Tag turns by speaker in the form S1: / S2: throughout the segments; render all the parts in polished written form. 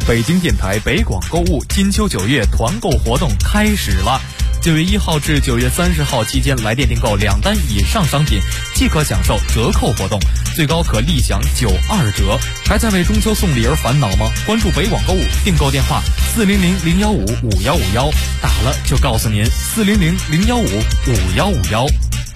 S1: 北京电台北广购物金秋9月团购活动开始了。9月1号至9月30号期间，来电订购2单以上商品即可享受折扣活动，最高可立享92折。还在为中秋送礼而烦恼吗？关注北广购物，订购电话400-015-5151，打了就告诉您400-015-5151。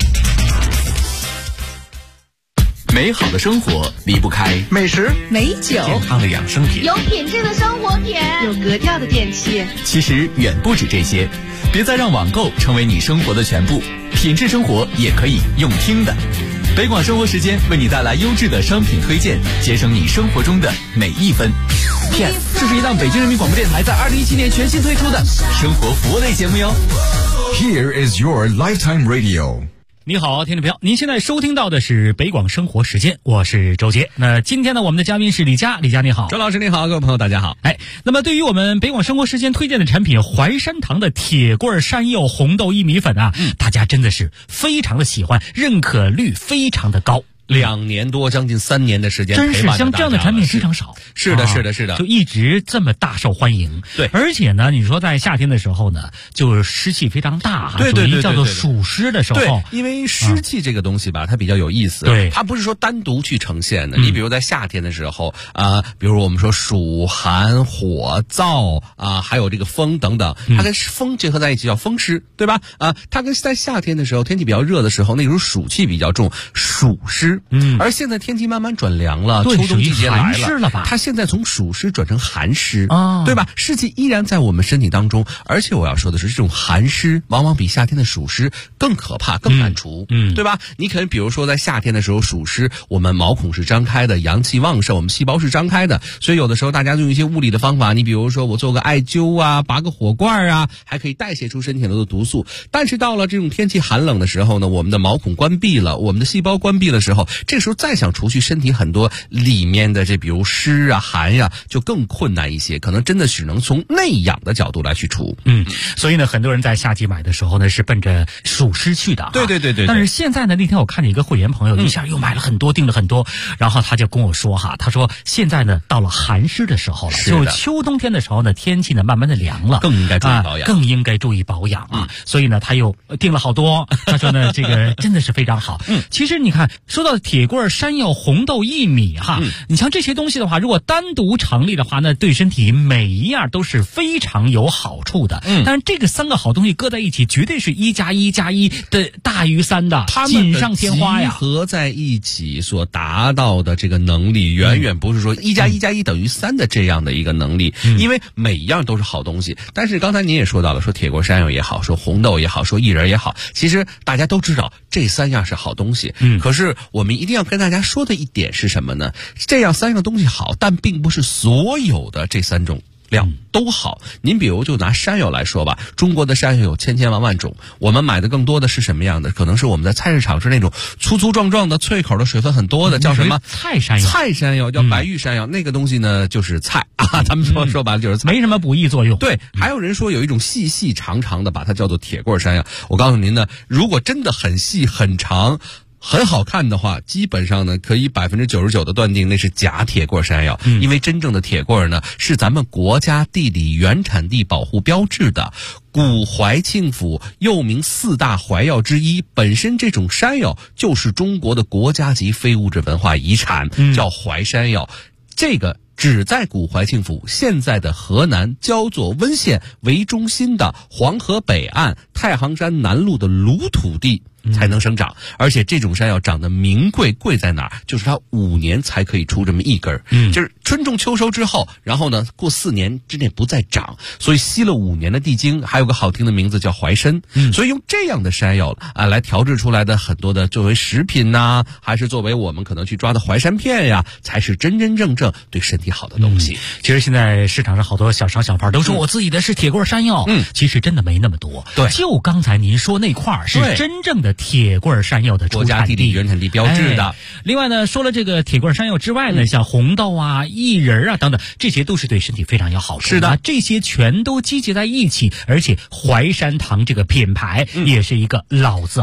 S2: 美好的生活离不开
S3: 美食、
S4: 美酒、
S2: 健康的养生品，
S5: 有品质的生活品，
S4: 有格调的电器。
S2: 其实远不止这些，别再让网购成为你生活的全部，品质生活也可以用听的。北广生活时间为你带来优质的商品推荐，节省你生活中的每一分。PS， 这是一档北京人民广播电台在2017年全新推出的生活服务类节目哟。
S6: Here is your lifetime radio。
S7: 你好，听众朋友，您现在收听到的是北广生活时间，我是周杰。那今天呢，我们的嘉宾是李佳，李佳你好。
S8: 周老师你好，各位朋友大家好。
S7: 那么对于我们北广生活时间推荐的产品淮山堂的铁棍山药红豆薏米粉啊，大家真的是非常的喜欢，认可率非常的高。
S8: 2年多，将近3年的时间，
S7: 真是像这样的产品非常少。
S8: 是的，是的，是的，
S7: 就一直这么大受欢迎。
S8: 对，
S7: 而且呢，你说在夏天的时候呢，就是湿气非常大，
S8: 对对对，
S7: 叫做暑湿的时候。
S8: 对，因为湿气这个东西吧，它比较有意思。
S7: 对，
S8: 它不是说单独去呈现的。你比如在夏天的时候比如我们说暑寒火燥还有这个风等等，它跟风结合在一起叫风湿，对吧？它跟在夏天的时候，天气比较热的时候，那时候暑气比较重，暑湿。而现在天气慢慢转凉了，秋冬季节来了吧？它现在从暑湿转成寒湿，对吧？湿气依然在我们身体当中，而且我要说的是，这种寒湿往往比夏天的暑湿更可怕，更难除，对吧？你可能比如说在夏天的时候，暑湿，我们毛孔是张开的，阳气旺盛，我们细胞是张开的，所以有的时候大家用一些物理的方法，你比如说我做个艾灸啊，拔个火罐啊，还可以代谢出身体很多的毒素。但是到了这种天气寒冷的时候呢，我们的毛孔关闭了，我们的细胞关闭的时候，这时候再想除去身体很多里面的比如湿啊寒呀，就更困难一些，可能真的只能从内养的角度来去除。
S7: 所以呢，很多人在夏季买的时候呢，是奔着暑湿去的。
S8: 对。
S7: 但是现在呢，那天我看见一个会员朋友一下又买了很多，订了很多，然后他就跟我说他说现在呢到了寒湿的时候了，就秋冬天的时候呢，天气呢慢慢的凉了，
S8: 更应该注意保养，
S7: 所以呢他又订了好多。他说呢这个真的是非常好。其实你看，说到铁棍山药红豆薏米你像这些东西的话，如果单独成立的话，那对身体每一样都是非常有好处的。但是这个3个好东西搁在一起，绝对是1+1+1的大于3的，锦上添花呀。
S8: 集合在一起所达到的这个能力，远远不是说1+1+1等于3的这样的一个能力，因为每一样都是好东西。但是刚才您也说到了，说铁棍山药也好，说红豆也好，说薏仁也好，其实大家都知道这3样是好东西。可是我们一定要跟大家说的一点是什么呢？这样3样东西好，但并不是所有的这3种料都好。您比如就拿山药来说吧，中国的山药有千千万万种，我们买的更多的是什么样的？可能是我们在菜市场是那种粗粗壮壮的、脆口的、水分很多的，叫什么
S7: 菜山药？
S8: 菜山药叫白玉山药，那个东西呢就是菜他们说白了就是菜，
S7: 没什么补益作用。
S8: 对，还有人说有一种细细长长的，把它叫做铁棍山药。我告诉您呢，如果真的很细很长很好看的话，基本上呢可以99%的断定那是假铁棍山药，因为真正的铁棍呢是咱们国家地理原产地保护标志的古淮庆府，又名4大淮药之一。本身这种山药就是中国的国家级非物质文化遗产，叫淮山药。这个只在古淮庆府，现在的河南焦作温县为中心的黄河北岸太行山南麓的鲁土地才能生长。而且这种山药长得名贵，贵在哪儿？就是它5年才可以出这么一根，就是春种秋收之后，然后呢过4年之内不再长，所以吸了5年的地精，还有个好听的名字叫淮参。所以用这样的山药来调制出来的很多的作为食品呐，还是作为我们可能去抓的淮山片呀，才是真真正正对身体好的东西。
S7: 其实现在市场上好多小商小贩都说我自己的是铁棍山药，其实真的没那么多。
S8: 对，
S7: 就刚才您说那块儿是真正的铁棍山药的出产地，
S8: 国家地理原产地标志的。
S7: 另外呢，说了这个铁棍山药之外呢，像红豆啊、薏仁啊等等，这些都是对身体非常有好处的。
S8: 是的，
S7: 这些全都集结在一起，而且淮山堂这个品牌也是一个老字号。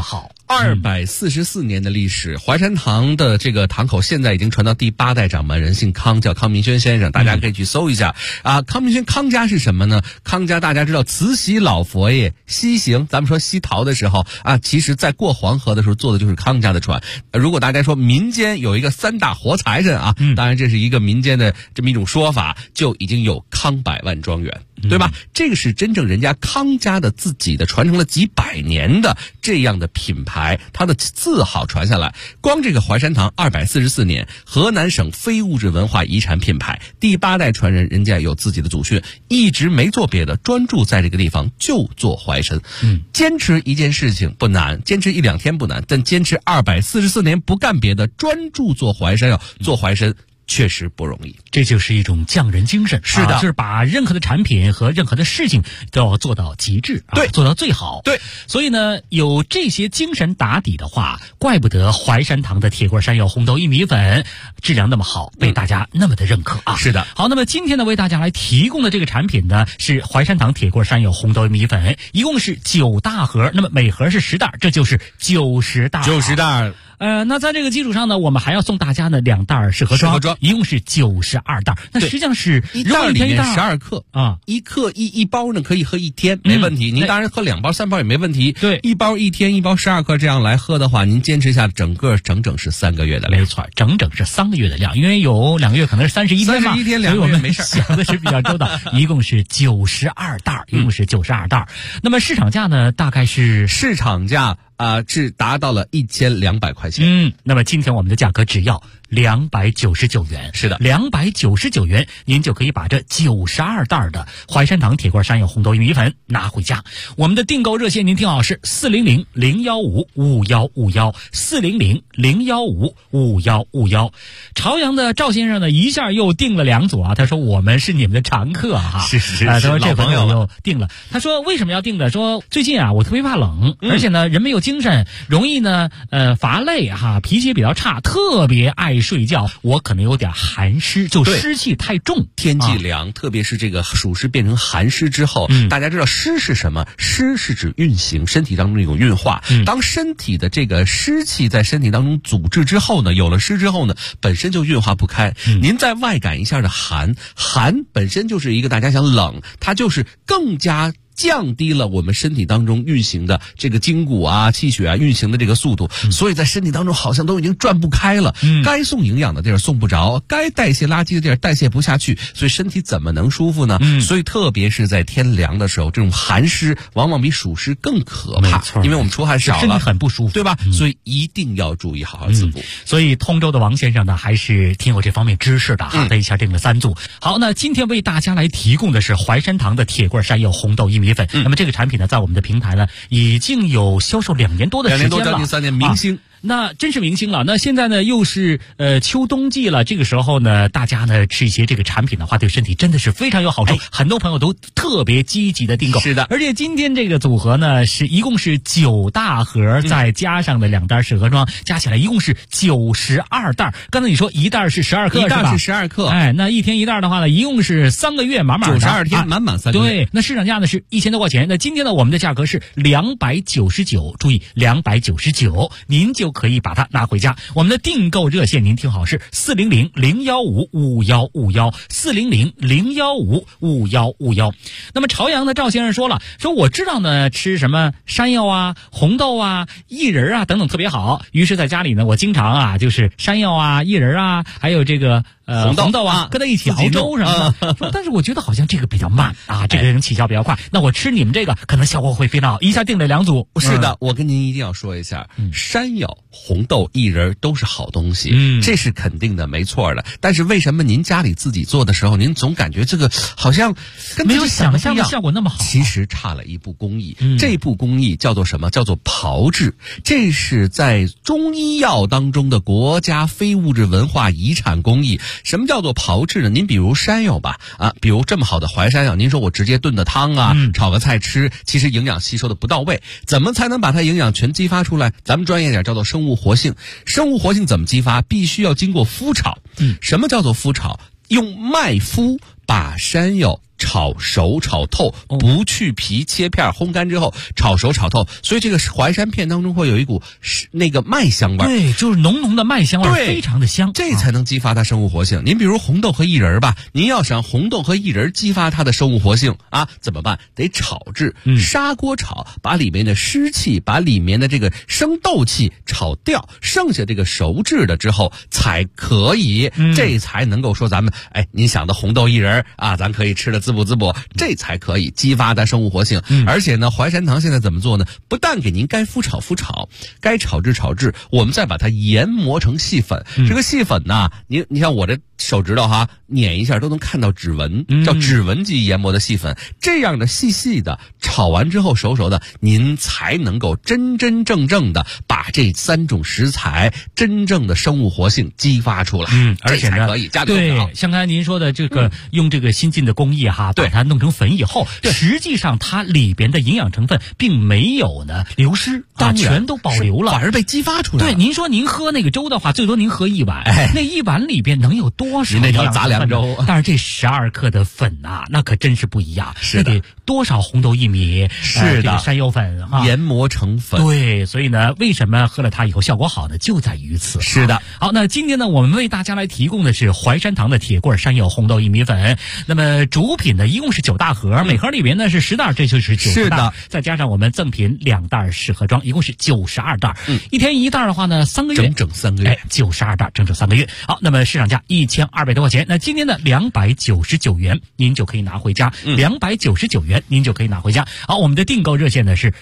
S8: 244年的历史，怀山堂的这个堂口现在已经传到第8代掌门人，姓康，叫康明轩先生，大家可以去搜一下啊。康明轩康家是什么呢？康家大家知道慈禧老佛爷西行，咱们说西逃的时候啊，其实在过黄河的时候坐的就是康家的船。如果大家说民间有一个3大活财神啊，当然这是一个民间的这么一种说法，就已经有康百万庄园。对吧？这个是真正人家康家的自己的传承了几百年的这样的品牌，它的字号传下来。光这个怀山堂244年，河南省非物质文化遗产品牌，第8代传人，人家有自己的祖训，一直没做别的，专注在这个地方就做怀参。坚持一件事情不难，坚持1、2天不难，但坚持244年不干别的，专注做怀山，要做怀参。确实不容易，
S7: 这就是一种匠人精神。
S8: 是的，
S7: 就是把任何的产品和任何的事情都要做到极致，
S8: 对，
S7: 做到最好。
S8: 对，
S7: 所以呢，有这些精神打底的话，怪不得怀山堂的铁棍山药红豆薏米粉质量那么好，被大家那么的认可啊。
S8: 是的。
S7: 好，那么今天呢，为大家来提供的这个产品呢，是怀山堂铁棍山药红豆薏米粉，一共是9大盒，那么每盒是10袋，这就是90袋。
S8: 90袋。
S7: 那在这个基础上呢，我们还要送大家呢2袋适合装，一共是92袋。那实际上是
S8: 一袋里面12克啊，1克一包呢可以喝1天，没问题。您当然喝2包3包也没问题。
S7: 对
S8: ，1包1天，1包12克这样来喝的话，您坚持一下，整整是3个月的量。
S7: 没错，整是3个月的量，因为有2个月可能是31天嘛，
S8: 31天2个月没事，
S7: 想的是比较周到。一共是92袋，一共是92袋。那么市场价呢，大概是
S8: 市场价。是达到了1200块钱。
S7: 那么今天我们的价格只要299元。
S8: 是的
S7: ，299元，您就可以把这92袋的怀山堂铁棍山药红豆薏米粉拿回家。我们的订购热线您听好是400-015-5151，400-015-5151。朝阳的赵先生呢，一下又订了2组啊，他说我们是你们的常客啊，
S8: 是，
S7: 他说这朋友又订了，他说为什么要订的？说最近啊，我特别怕冷，而且呢，人没有精神，容易呢乏累哈，脾气也比较差，特别爱睡觉，我可能有点寒湿，就湿气太重。
S8: 天气凉，特别是这个暑湿变成寒湿之后，大家知道湿是什么？湿是指运行，身体当中的一种运化。当身体的这个湿气在身体当中阻滞之后呢，有了湿之后呢，本身就运化不开。您再外感一下的寒本身就是一个大家想冷，它就是更加降低了我们身体当中运行的这个筋骨啊、气血啊运行的这个速度，所以在身体当中好像都已经转不开了。该送营养的地儿送不着，该代谢垃圾的地儿代谢不下去，所以身体怎么能舒服呢？所以特别是在天凉的时候，这种寒湿往往比暑湿更可怕，因为我们出汗少了，
S7: 身体很不舒服，
S8: 对吧？所以一定要注意好好滋补。
S7: 所以通州的王先生呢，还是挺有这方面知识的哈，他一下订了3组。好，那今天为大家来提供的是怀山堂的铁棍山药红豆薏米粉。那么这个产品呢，在我们的平台呢，已经有销售2年多的时间了，2年多
S8: 将近3年，明星。
S7: 那真是明星了。那现在呢，又是秋冬季了，这个时候呢，大家呢吃一些这个产品的话，对身体真的是非常有好处。很多朋友都特别积极的订购。
S8: 是的，
S7: 而且今天这个组合呢，一共是9大盒，再加上的2袋适合装，加起来一共是92袋。刚才你说1袋是12克，
S8: 一袋是12克。
S7: 那1天1袋的话呢，一共是3个月满满的
S8: 92天满满3个月。
S7: 对，那市场价呢是1000多块钱。那今天呢，我们的价格是299，注意299，您就可以把它拿回家。我们的订购热线您听好是400-015-5151，400-015-5151。那么朝阳的赵先生说了，说我知道呢吃什么山药啊、红豆啊、薏仁啊等等特别好，于是在家里呢，我经常啊就是山药啊、薏仁啊，还有这个红豆啊，跟在一起熬粥什么的。说但是我觉得好像这个比较慢啊，这个人起效比较快。那我吃你们这个可能效果会非常好，一下订了2组。
S8: 是的，我跟您一定要说一下，山药、红豆、薏仁都是好东西，这是肯定的，没错的。但是为什么您家里自己做的时候，您总感觉这个好像跟
S7: 没有想象的效果那么好？
S8: 其实差了一步工艺，这步工艺叫做什么？叫做炮制。这是在中医药当中的国家非物质文化遗产工艺。什么叫做炮制呢？您比如山药吧，比如这么好的淮山药，您说我直接炖的汤啊，炒个菜吃，其实营养吸收的不到位。怎么才能把它营养全激发出来？咱们专业点叫做生物活性。生物活性怎么激发？必须要经过麸炒。什么叫做麸炒？用麦麸把山药炒熟炒透，不去皮切片烘干之后炒熟炒透，所以这个淮山片当中会有一股那个麦香味。
S7: 对，就是浓浓的麦香味，非常的香，
S8: 这才能激发它生物活性。您比如红豆和薏仁吧，您要想红豆和薏仁激发它的生物活性啊，怎么办？得炒制，砂锅炒，把里面的湿气，把里面的这个生豆气炒掉，剩下这个熟制的之后才可以，这才能够说咱们您想的红豆薏仁啊，咱可以吃的滋补滋补，这才可以激发它生物活性。而且呢，淮山糖现在怎么做呢？不但给您该麸炒，该炒制，我们再把它研磨成细粉。这个细粉呢，你像我这手指头哈，捻一下都能看到指纹，叫指纹级研磨的细粉。这样的细细的炒完之后熟的，您才能够真正的把这3种食材真正的生物活性激发出来。
S7: 而且呢，
S8: 这才可以加
S7: 对，像刚才您说的这个，用这个新进的工艺哈，把它弄成粉以后，实际上它里边的营养成分并没有呢流失啊，全都保留了，
S8: 反而被激发出来了。
S7: 对，您说您喝那个粥的话，最多您喝1碗，那1碗里边能有多少？
S8: 您那条杂粮粥，
S7: 但是这12克的粉啊，那可真是不一样。
S8: 是的，
S7: 得多少红豆薏米，
S8: 是的，
S7: 山药粉哈，
S8: 研磨成粉。
S7: 对，所以呢，为什么喝了它以后效果好呢？就在于此。
S8: 是的。
S7: 好，那今天呢，我们为大家来提供的是淮山堂的铁棍山药红豆薏米粉。那么主品呢，一共是9大盒，每盒里边呢是10袋，这就是90袋，
S8: 的，
S7: 再加上我们赠品2袋试盒装，一共是92袋。一天1袋的话呢，3个月，
S8: 整3个月
S7: ，92袋，整3个月。好，那么市场价1200多块钱，那今天呢299元，您就可以拿回家，299元您就可以拿回家。好，我们的订购热线呢是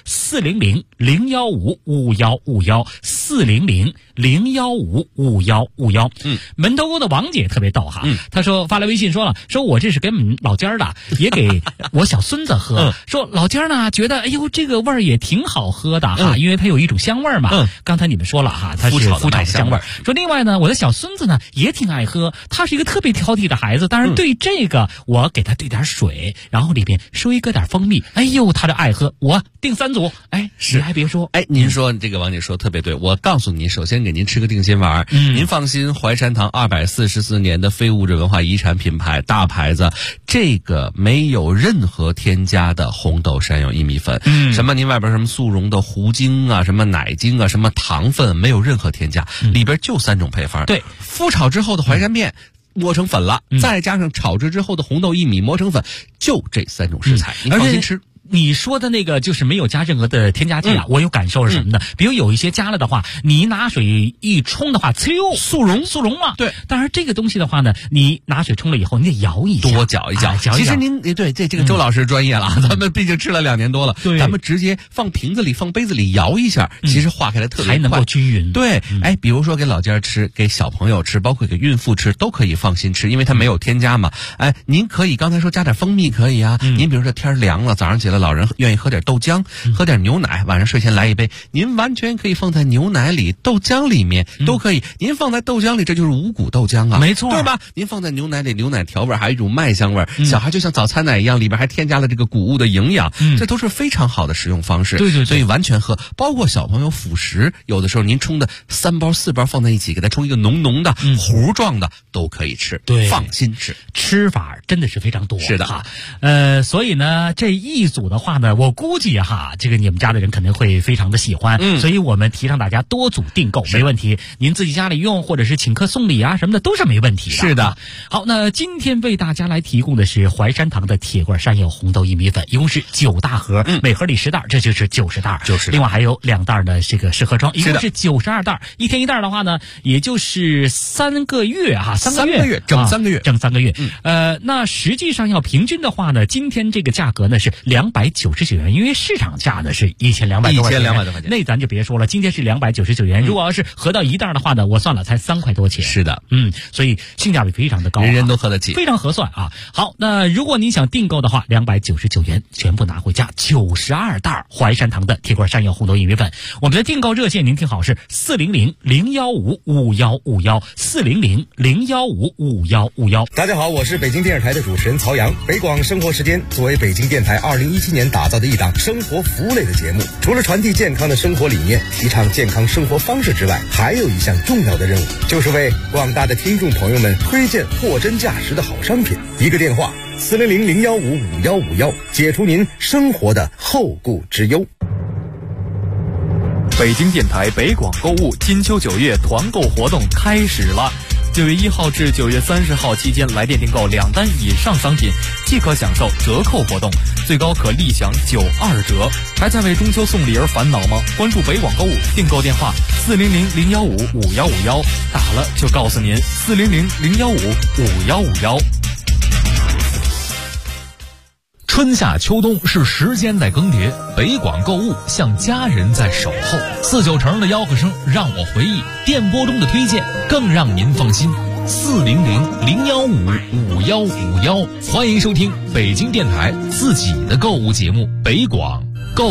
S7: 400-015-5151，400-015-5151。门头沟的王姐特别逗哈，她说发来微信说了，说我这是给我们老家的，也给我小孙子喝，说老家呢觉得哎呦这个味儿也挺好喝的哈，因为它有一种香味儿嘛。刚才你们说了哈，它是麸炒的香味儿。说另外呢，我的小孙子呢也挺爱喝，他是一个特别挑剔的孩子，但是对这个我给他兑点水，然后里边稍微搁点蜂蜜，哎呦他就爱喝，我订3组。你还别说，
S8: 您说这个王姐说特别对，我告诉你，首先给您吃个定心丸，您放心，淮山堂244年的非物质文化遗产品牌大牌子，这个没有任何添加的红豆山药薏米粉，什么您外边什么速溶的糊精啊，什么奶精啊，什么糖分，没有任何添加，里边就3种配方。
S7: 对，
S8: 麸炒之后的淮山片磨成粉了，再加上炒制之后的红豆薏米磨成粉，就这3种食材，你放心吃。
S7: 你说的那个就是没有加任何的添加剂啊，我有感受是什么呢？比如有一些加了的话，你拿水一冲的话，速溶嘛。对，但是这个东西的话呢，你拿水冲了以后，你得摇一下，
S8: 多搅一搅。其实您对这个周老师专业了，咱们毕竟吃了2年多了，咱们直接放瓶子里、放杯子里摇一下，其实化开来特别快，
S7: 还能够均匀。
S8: 对，比如说给老家吃，给小朋友吃，包括给孕妇吃，都可以放心吃，因为它没有添加嘛。您可以刚才说加点蜂蜜可以啊，您比如说天凉了，早上起来老人愿意喝点豆浆，喝点牛奶，晚上睡前来一杯，您完全可以放在牛奶里、豆浆里面都可以。您放在豆浆里，这就是五谷豆浆啊，
S7: 没错，
S8: 对吧？您放在牛奶里，牛奶调味还有一种麦香味，小孩就像早餐奶一样，里边还添加了这个谷物的营养，这都是非常好的食用方式。
S7: 对，
S8: 所以完全喝，包括小朋友辅食，有的时候您冲的3包4包放在一起，给他冲一个浓浓的糊状的都可以吃，
S7: 对，
S8: 放心吃。
S7: 吃法真的是非常多，
S8: 是的
S7: 哈。所以呢，这一组的话呢，我估计哈，这个你们家的人肯定会非常的喜欢，所以我们提倡大家多组订购，没问题。您自己家里用，或者是请客送礼啊什么的，都是没问题的。
S8: 是的。
S7: 好，那今天为大家来提供的是淮山堂的铁棍山药红豆薏米粉，一共是9大盒，每盒里10袋，这就是90袋。另外还有2袋的这个试盒装，一共是92袋。一天1袋的话呢，也就是3个月哈，3个月，
S8: 整3个月，
S7: 整3个月。那实际上要平均的话呢，今天这个价格呢是299元，因为市场价呢是1200多块钱，那咱就别说了，今天是299元。如果要是合到1袋的话呢，我算了才3块多钱。
S8: 是的，
S7: 所以性价比非常的高，
S8: 人人都喝得起，
S7: 非常合算啊。好，那如果您想订购的话，299元全部拿回家，92袋淮山堂的铁棍山药红豆薏米粉。我们的订购热线您听好是400-015-5151，400-015-5151。
S3: 大家好，我是北京电视台的主持人曹阳。北广生活时间作为北京电台2017 27年打造的一档生活服务类的节目。除了传递健康的生活理念，提倡健康生活方式之外，还有一项重要的任务，就是为广大的听众朋友们推荐货真价实的好商品。一个电话400-015-5151，解除您生活的后顾之忧。
S1: 北京电台北广购物金秋9月团购活动开始了。9月1号至9月30号期间，来电订购2单以上商品即可享受折扣活动，最高可立享92折。还在为中秋送礼而烦恼吗？关注北广购物，订购电话400-015-5151，打了就告诉您400-015-5151。
S2: 春夏秋冬是时间在更迭，北广购物像家人在守候。49成的吆喝声让我回忆，电波中的推荐更让您放心。400-015-5151，欢迎收听北京电台自己的购物节目《北广购物》。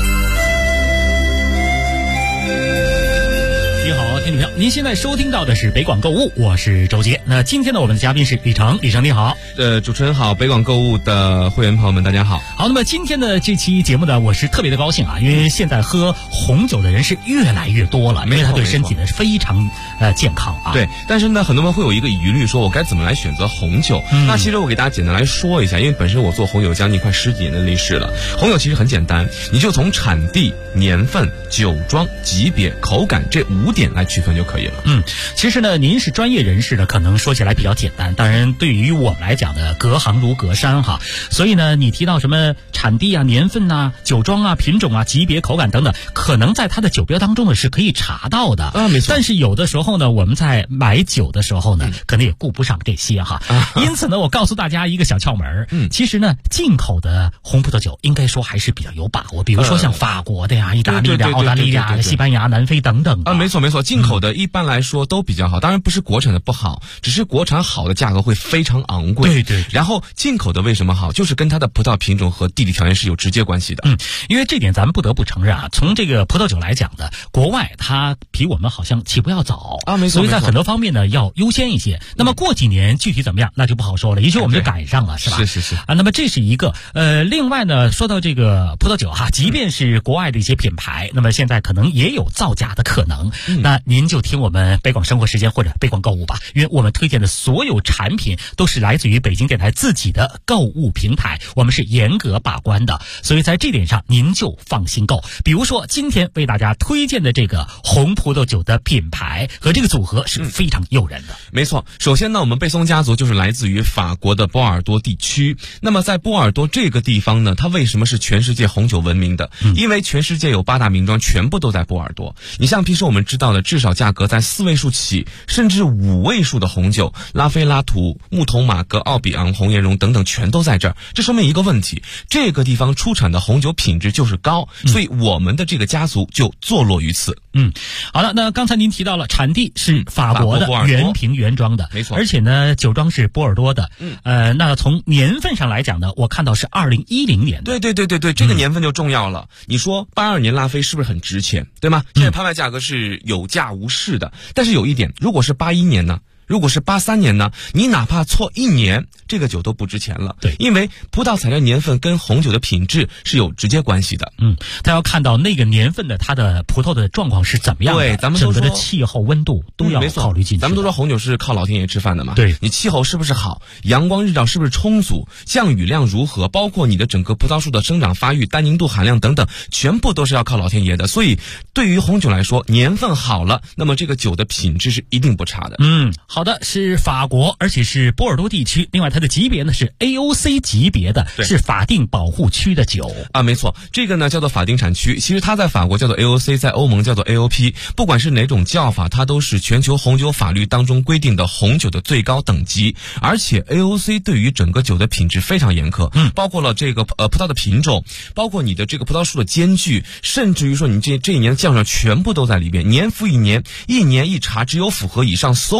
S7: 你好，听众朋友，您现在收听到的是北广购物，我是周杰。那今天呢，我们的嘉宾是李成，李成你好。
S8: 主持人好，北广购物的会员朋友们大家好。
S7: 好，那么今天的这期节目呢，我是特别的高兴啊，因为现在喝红酒的人是越来越多了，因为它对身体呢是非常健康啊。
S5: 对，但是呢，很多人会有一个疑虑，说我该怎么来选择红酒？那其实我给大家简单来说一下，因为本身我做红酒将近快10几年的历史了。红酒其实很简单，你就从产地、年份、酒庄、级别、口感这5点来区分就可以了。
S7: 其实呢，您是专业人士呢，可能说起来比较简单，当然对于我们来讲呢，隔行如隔山哈。所以呢，你提到什么产地啊、年份啊、酒庄啊、品种啊、级别、口感等等，可能在它的酒标当中呢是可以查到的
S5: 没错。
S7: 但是有的时候呢，我们在买酒的时候呢，可能也顾不上这些哈。因此呢，我告诉大家一个小窍门其实呢，进口的红葡萄酒应该说还是比较有把握，比如说像法国的呀、意大利的、澳大利亚的、西班牙、南非等等
S5: 没错没错，进口的一般来说都比较好，当然不是国产的不好，只是国产好的价格会非常昂贵。
S7: 对。
S5: 然后进口的为什么好，就是跟它的葡萄品种和地理条件是有直接关系的。
S7: 因为这点咱们不得不承认啊，从这个葡萄酒来讲呢，国外它比我们好像起步要早
S5: 没错，
S7: 所以在很多方面呢要优先一些。那么过几年具体怎么样，那就不好说了，也许我们就赶上了，是吧？
S5: 是
S7: 那么这是一个另外呢，说到这个葡萄酒哈，即便是国外的一些品牌，那么现在可能也有造假的可能。那您就听我们北广生活时间或者北广购物吧，因为我们推荐的所有产品都是来自于北京电台自己的购物平台，我们是严格把关的，所以在这点上您就放心购。比如说今天为大家推荐的这个红葡萄酒的品牌和这个组合是非常诱人的。
S5: 没错，首先呢，我们贝松家族就是来自于法国的波尔多地区。那么在波尔多这个地方呢，它为什么是全世界红酒闻名的？因为全世界有8大名庄全部都在波尔多。你像平时我们知道的至少价格在4位数起，甚至5位数的红酒，拉菲拉图、木桐马格、奥比昂、红颜绒等等全都在这儿。这说明一个问题，这个地方出产的红酒品质就是高，所以我们的这个家族就坐落于此。
S7: 好了，那刚才您提到了产地是法国的原瓶原装的，
S5: 没错，
S7: 而且呢酒庄是波尔多的。那从年份上来讲呢，我看到是2010年的。
S5: 对，这个年份就重要了。你说82年拉菲是不是很值钱，对吗？现在拍卖价格是有价无市的，但是有一点，如果是81年呢？如果是83年呢，你哪怕错1年，这个酒都不值钱了。
S7: 对，
S5: 因为葡萄采摘年份跟红酒的品质是有直接关系的。
S7: 他要看到那个年份的它的葡萄的状况是怎么样的，
S5: 对，咱们都说
S7: 整个的气候温度都要考虑进去。
S5: 咱们都说红酒是靠老天爷吃饭的嘛。
S7: 对，
S5: 你气候是不是好，阳光日照是不是充足，降雨量如何，包括你的整个葡萄树的生长发育、单宁度含量等等，全部都是要靠老天爷的。所以对于红酒来说，年份好了，那么这个酒的品质是一定不差的。
S7: 好的，是法国，而且是波尔多地区。另外它的级别呢是 AOC 级别的，是法定保护区的酒
S5: 没错，这个呢叫做法定产区。其实它在法国叫做 AOC， 在欧盟叫做 AOP， 不管是哪种叫法，它都是全球红酒法律当中规定的红酒的最高等级。而且 AOC 对于整个酒的品质非常严苛，包括了这个葡萄的品种，包括你的这个葡萄树的间距，甚至于说你这一年的降水全部都在里边。年复一年，一年一查，只有符合以上所有标准，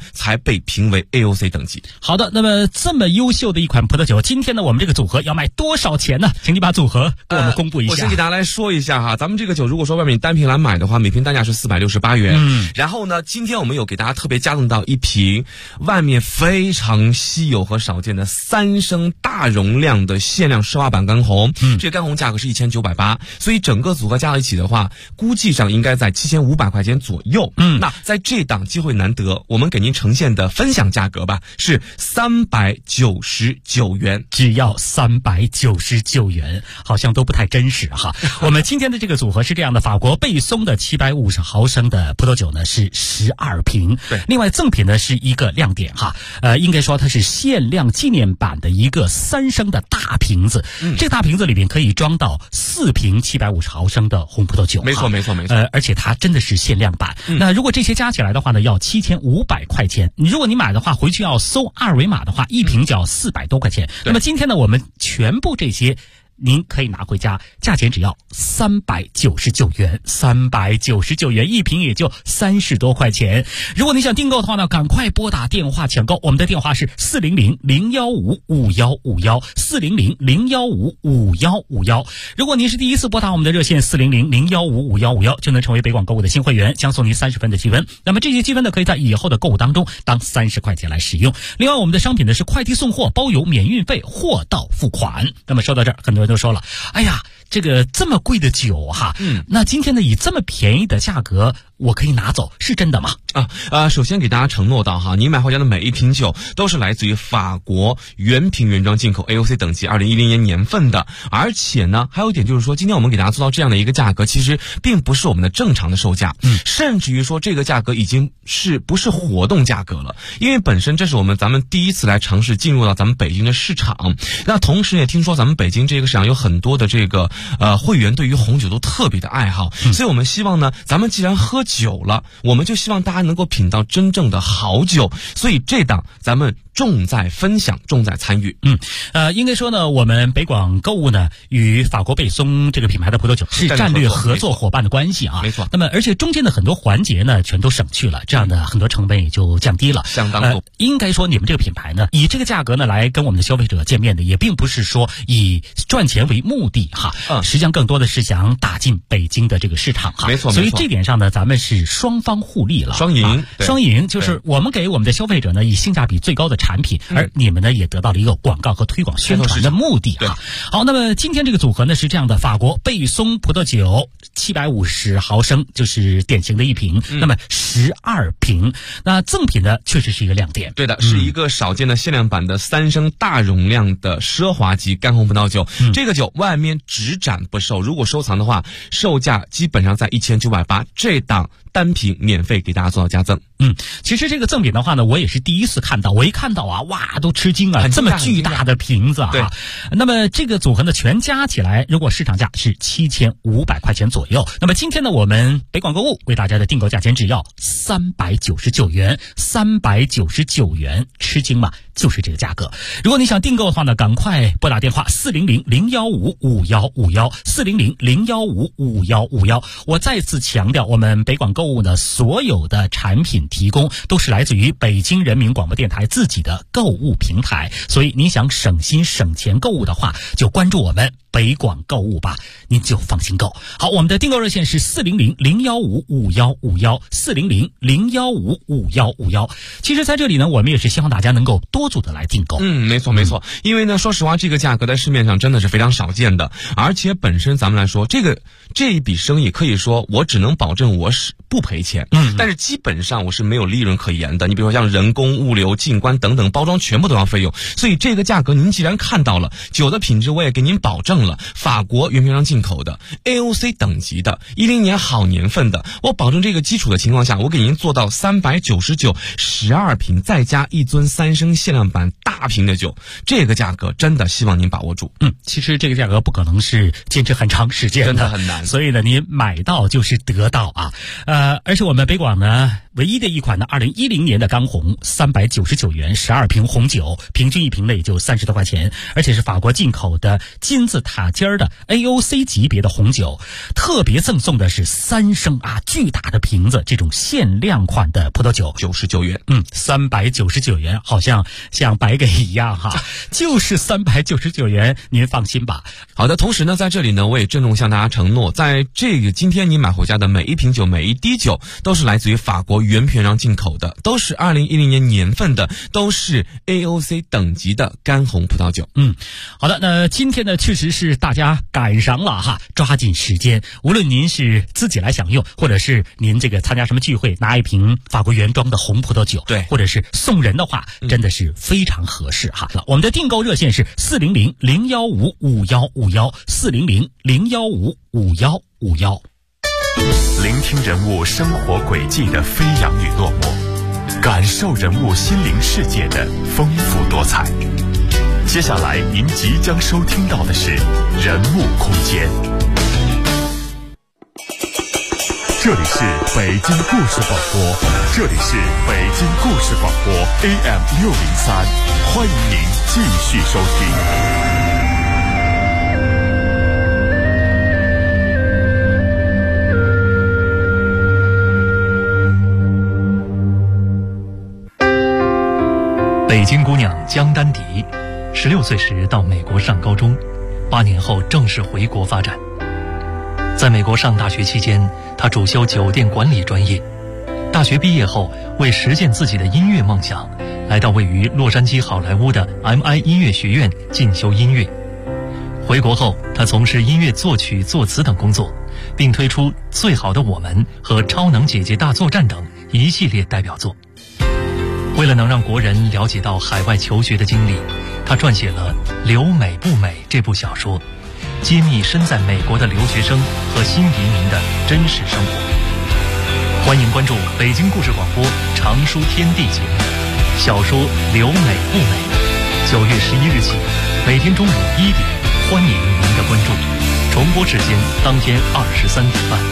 S5: 才被评为 AOC 等级。
S7: 好的，那么这么优秀的一款葡萄酒，今天呢我们这个组合要卖多少钱呢？请你把组合给我们公布一下。
S5: 我先给大家来说一下哈，咱们这个酒如果说外面你单瓶来买的话，每瓶单价是468元。然后呢，今天我们有给大家特别加赠到一瓶外面非常稀有和少见的3升大容量的限量奢华版干红。这个干红价格是1980，所以整个组合加在一起的话，估计上应该在7500块钱左右。那在这档机会难得，我们给您呈现的分享价格吧，是399元，
S7: 只要399元，好像都不太真实哈。我们今天的这个组合是这样的：法国贝松的750毫升的葡萄酒呢是12瓶，
S5: 对，
S7: 另外赠品呢是一个亮点哈，应该说它是限量纪念版的一个3升的大瓶子，这个大瓶子里边可以装到4瓶750毫升的红葡萄酒，
S5: 没错没错没错，
S7: 而且它真的是限量版。那如果这些加起来的话呢，要7500块钱。如果你买的话，回去要搜二维码的话，一瓶就要400多块钱。那么今天呢，我们全部这些您可以拿回家，价钱只要399元，399元一瓶也就30多块钱。如果你想订购的话呢，赶快拨打电话抢购，我们的电话是400-015-5151，400-015-5151。如果您是第一次拨打我们的热线400-015-5151，就能成为北广购物的新会员，将送您30分的积分。那么这些积分呢，可以在以后的购物当中当30块钱来使用。另外，我们的商品呢是快递送货，包邮免运费，货到付款。那么说到这儿，很多人都说了，哎呀，这个这么贵的酒哈，那今天呢以这么便宜的价格我可以拿走，是真的吗？
S5: 首先给大家承诺到哈，你买回家的每一瓶酒都是来自于法国原瓶原装进口 AOC 等级2010年年份的，而且呢还有一点就是说，今天我们给大家做到这样的一个价格，其实并不是我们的正常的售价，甚至于说这个价格已经不是活动价格了，因为本身这是咱们第一次来尝试进入到咱们北京的市场。那同时也听说咱们北京这个市场有很多的这个会员对于红酒都特别的爱好，所以我们希望呢，咱们既然喝酒了，我们就希望大家能够品到真正的好酒，所以这档咱们重在分享，重在参与。
S7: 应该说呢，我们北广购物呢与法国贝松这个品牌的葡萄酒是战略合作伙伴的关系啊，
S5: 没错。
S7: 那么而且中间的很多环节呢全都省去了，这样的很多成本也就降低了，
S5: 相当多。
S7: 应该说你们这个品牌呢，以这个价格呢来跟我们的消费者见面的，也并不是说以赚钱为目的哈，实际上更多的是想打进北京的这个市场哈，
S5: 没错。
S7: 所以这点上呢，咱们是双方互利了，
S5: 双赢，
S7: 双赢就是我们给我们的消费者呢以性价比最高的产品，而你们呢也得到了一个广告和推广宣传的目的啊。好，那么今天这个组合呢是这样的：法国贝松葡萄酒750毫升，就是典型的一瓶，那么12瓶。那赠品呢确实是一个亮点，
S5: 对的，是一个少见的限量版的3升大容量的奢华级干红葡萄酒。这个酒外面只展不售，如果收藏的话，售价基本上在1980，这档单瓶免费给大家做到加赠。
S7: 其实这个赠品的话呢，我也是第一次看到，我一看到啊，哇，都吃惊啊，这么巨大的瓶子啊。
S5: 对，
S7: 那么这个组合呢，全加起来，如果市场价是7500块钱左右。那么今天呢，我们北广购物为大家的订购价钱只要399元，399元，吃惊吗？就是这个价格。如果你想订购的话呢，赶快拨打电话400-015-5151，400-015-5151。我再次强调，我们北广购物呢，所有的产品提供都是来自于北京人民广播电台自己的购物平台，所以你想省心省钱购物的话，就关注我们北广购物吧，您就放心购。好，我们的订购热线是400-015-5151，400-015-5151。其实在这里呢，我们也是希望大家能够多组的来订购。
S5: 没错没错，因为呢，说实话，这个价格在市面上真的是非常少见的，而且本身咱们来说，这一笔生意可以说我只能保证我是不赔钱，但是基本上我是没有利润可言的。你比如说像人工、物流、进关等等，包装全部都要费用，所以这个价格您既然看到了，酒的品质我也给您保证了，法国原瓶装进口的 AOC 等级的10年好年份的，我保证这个基础的情况下，我给您做到399 12瓶，再加一樽3升限量版大瓶的酒，这个价格真的希望您把握住。
S7: 其实这个价格不可能是坚持很长时间的，
S5: 真的很难，
S7: 所以呢，你买到就是得到啊。而且我们北广呢唯一的一款呢2010年的干红，399元12瓶红酒，平均一瓶呢也就30多块钱，而且是法国进口的金字塔尖的 AOC 级别的红酒，特别赠送的是3升巨大的瓶子，这种限量款的葡萄酒
S5: ，99元。
S7: 399元，好像白给一样哈，就是399元，您放心吧。
S5: 好的，同时呢，在这里呢，我也郑重向大家承诺，在这个今天你买回家的每一瓶酒、每一滴酒，都是来自于法国原瓶让进口的，都是2010年年份的，都是 AOC 等级的干红葡萄酒。
S7: 好的，那今天呢，确实是大家赶上了哈，抓紧时间，无论您是自己来享用，或者是您这个参加什么聚会，拿一瓶法国原装的红葡萄酒，
S5: 对，
S7: 或者是送人的话，真的是非常合适哈。我们的订购热线是400-015-5151，400-015-5151。
S9: 聆听人物生活轨迹的飞扬与落寞，感受人物心灵世界的丰富多彩。接下来您即将收听到的是人物空间。这里是北京故事广播，这里是北京故事广播 AM603，欢迎您继续收听。
S10: 北京姑娘江丹迪，16岁时到美国上高中，8年后正式回国发展。在美国上大学期间，她主修酒店管理专业。大学毕业后，为实现自己的音乐梦想，来到位于洛杉矶好莱坞的 MI 音乐学院进修音乐。回国后，她从事音乐作曲、作词等工作，并推出《最好的我们》和《超能姐姐大作战》等一系列代表作。为了能让国人了解到海外求学的经历，他撰写了《留美不美》这部小说，揭秘身在美国的留学生和新移民的真实生活。欢迎关注北京故事广播常书天地节目，小说《留美不美》，9月11日起，每天中午1点，欢迎您的关注。重播时间当天23点半。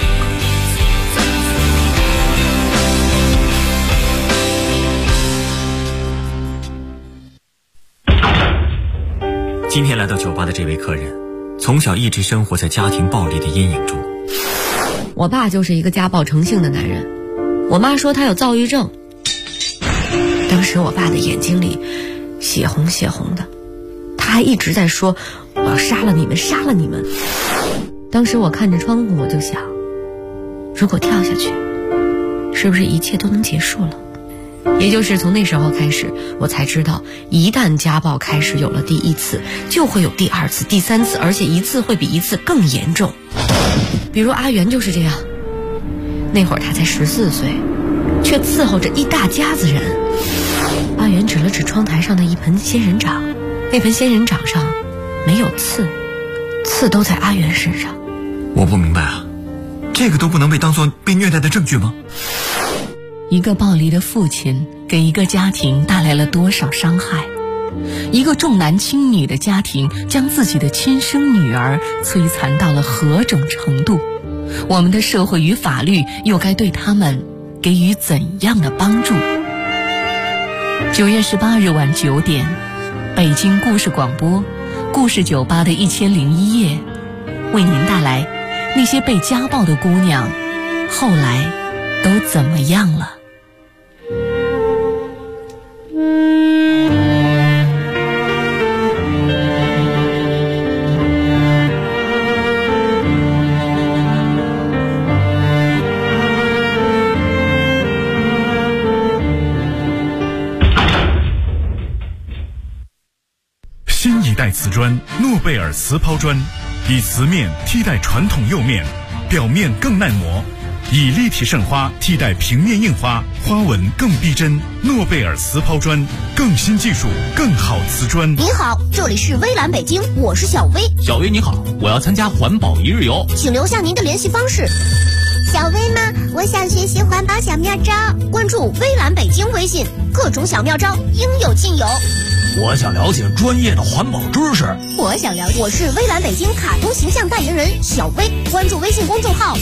S11: 今天来到酒吧的这位客人，从小一直生活在家庭暴力的阴影中。
S12: 我爸就是一个家暴成性的男人，我妈说他有躁郁症。当时我爸的眼睛里血红的，他还一直在说我要杀了你们，杀了你们。当时我看着窗户，我就想，如果跳下去，是不是一切都能结束了？也就是从那时候开始，我才知道，一旦家暴开始有了第1次，就会有第2次、第3次，而且一次会比一次更严重。比如阿元就是这样，那会儿他才14岁，却伺候着一大家子人。阿元指了指窗台上的一盆仙人掌，那盆仙人掌上没有刺，刺都在阿元身上。
S11: 我不明白啊，这个都不能被当作被虐待的证据吗？
S12: 一个暴力的父亲给一个家庭带来了多少伤害？一个重男轻女的家庭将自己的亲生女儿摧残到了何种程度？我们的社会与法律又该对他们给予怎样的帮助？9月18日晚9点，北京故事广播故事酒吧的1001夜，为您带来那些被家暴的姑娘后来都怎么样了。
S9: 新一代瓷砖诺贝尔瓷抛砖，以瓷面替代传统釉面，表面更耐磨，以立体渗花替代平面印花，花纹更逼真。诺贝尔瓷抛砖，更新技术，更好瓷砖。
S13: 您好，这里是微蓝北京，我是小薇。
S14: 小薇你好，我要参加环保一日游，
S13: 请留下您的联系方式。
S15: 小薇吗？我想学习环保小妙招，
S13: 关注微蓝北京微信，各种小妙招应有尽有。
S14: 我想了解专业的环保知识，
S13: 我想了解。我是微蓝北京卡通形象代言人小薇，关注微信公众号